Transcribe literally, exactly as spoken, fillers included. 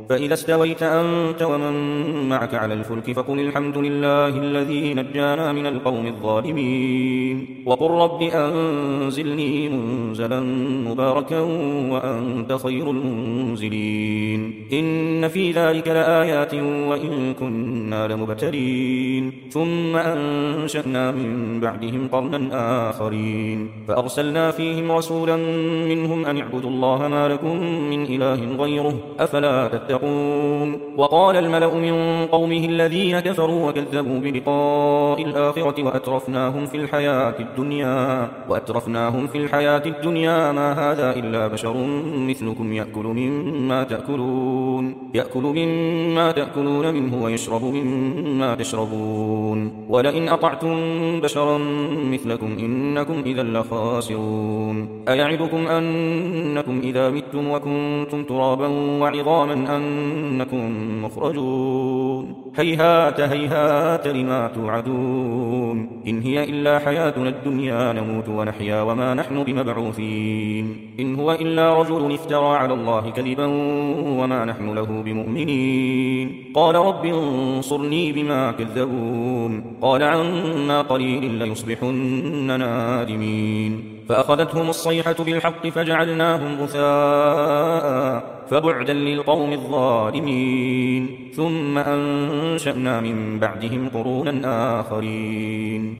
فإذا استويت أنت ومن معك على الفلك فقل الحمد لله الذي نجانا من القوم الظالمين وقل رب أنزلني منزلا مباركا وأنت خير المنزلين إن في ذلك لآيات وإن كنا لمبتلين ثم أنشأنا من بعدهم قرنا آخرين فأرسلنا فيهم رسولا منهم أن اعبدوا الله ما لكم من إله غيره أفلا تتقون وقال الملأ من قومه الذين كفروا وكذبوا بلقاء الآخرة وأترفناهم في الحياة الدنيا وأترفناهم في الحياة الدنيا ما هذا إلا بشر مثلكم يأكل مما تأكلون يأكل مما تأكلون منه ويشرب مما تشربون ولئن أطعتم بشرا مثلكم إنكم إذا لخاسرون أيعدكم أنكم إذا متم وكنتم ترابا وعظاما أنكم مخرجون هيهات هيهات لما توعدون إن هي إلا حياتنا الدنيا نموت ونحيا وما نحن بمبعوثين إن هو إلا رجل افترى على الله كذبا وما نحن له بمؤمنين قال رب انصرني بما كذبون قال عما قليل ليصبحن نادمين فأخذتهم الصيحة بالحق فجعلناهم غثاء فبعدا للقوم الظالمين ثم أنشأنا من بعدهم قرونا آخرين